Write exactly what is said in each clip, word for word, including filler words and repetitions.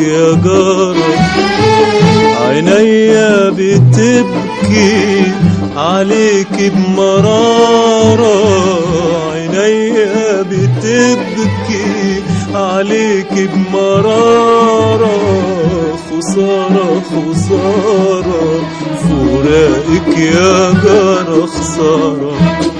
يا جارة، عينيا بتبكي عليك بمرارة، عينيا بتبكي عليك بمرارة، خسارة خسارة فراقك يا جارة، خسارة.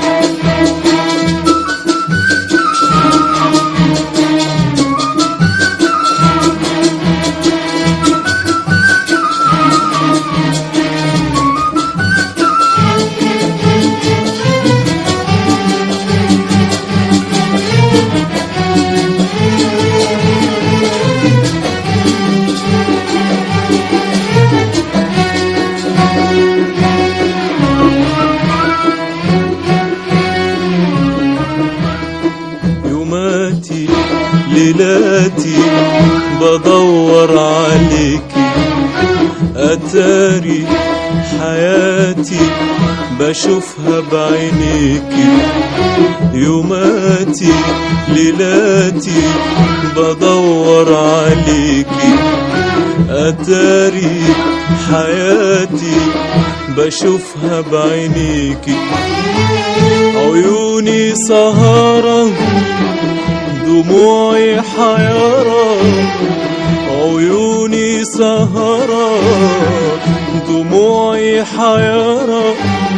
يوماتي ليلاتي بدور عليكي، أتاري حياتي بشوفها بعينيكي، يوماتي ليلاتي بدور عليكي، أتاري حياتي بشوفها بعينيكي، عيوني سهرة دموعي حيارة، عيوني سهرة دموعي حيارة،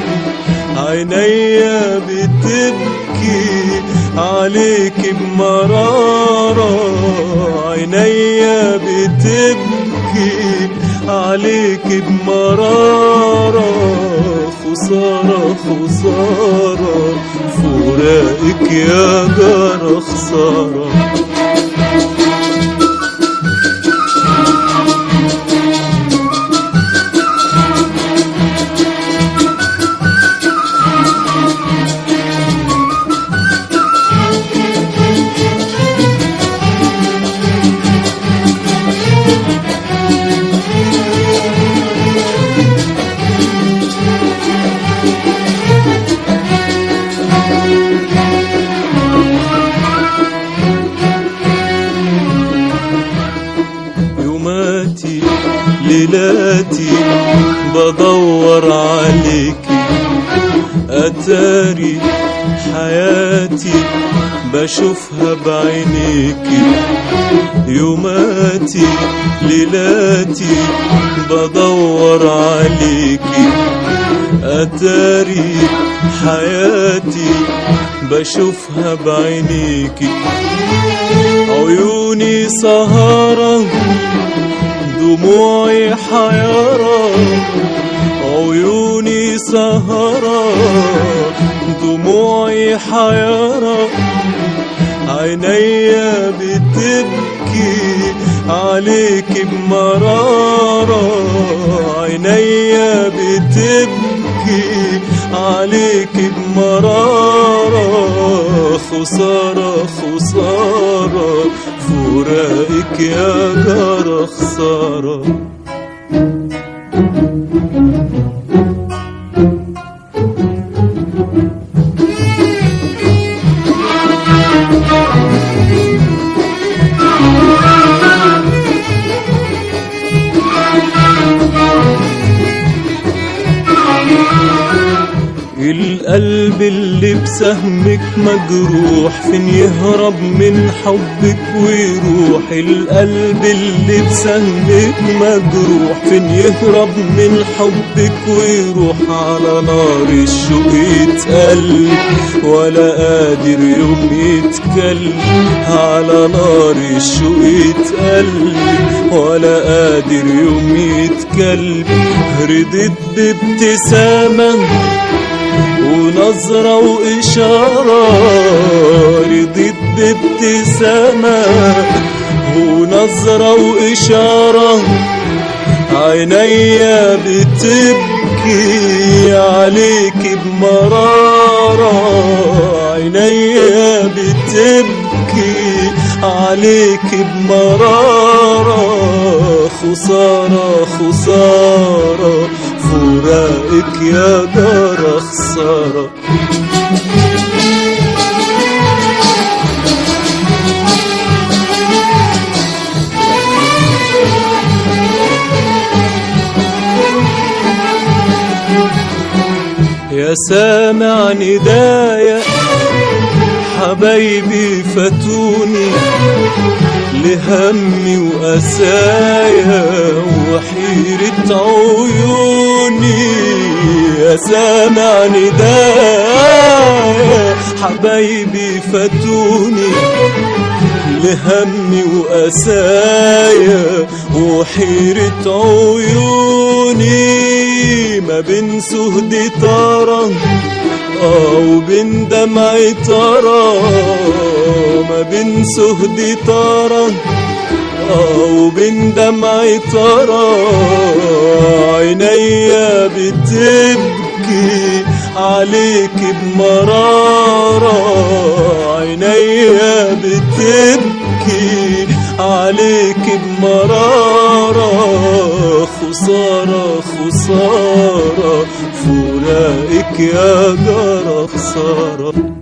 عينيا بتبكي عليك بمرارة، عينيا بتبكي عليك بمرارة، خسارة خسارة فراقك يا جارة، خسارة. يوماتي ليلاتي بدور عليكي، أتاري حياتي بشوفها بعينيكي، يوماتي ليلاتي بدور عليكي، أتاري حياتي بشوفها بعينيكي، عيوني سهرة دموعي حيارة، عيوني سهرة دموعي حيارة، عينيا بتبكي عليك بمرارة، عينيا بتبكي عليك بمرارة، خسارة خسارة فراقك يا جارة، خسارة. القلب اللي بسهمك مجروح فين يهرب من حبك ويروح، القلب اللي بسهمك مجروح فين يهرب من حبك ويروح، على نار الشوق يتقل ولا قادر يوم يتكلم، على نار الشوق يتقل ولا قادر يوم يتكلم، رضيت بابتسامة ونظرة وإشارة، رضيت بابتسامة ونظرة وإشارة، عينيا بتبكي عليك بمرارة، عينيا بتبكي عليك بمرارة، خسارة خسارة فراقك يا جارة، خسارة. يا سامع ندايا حبايبي فاتوني لهمي وأسايا وحيرة عيوني. يا سامع ندايا حبايبي فاتوني لهمي وأسايا وحيرة عيوني. ما بين سهدي طرى أو بين دمعي طرى، ما بين سهدي طرى أو بين دمعي طرى. عينيا بتبكي عليك بمرارة، عينيا بتبكي عليك بمرارة. خسارة خسارة فراقك يا جارة خسارة.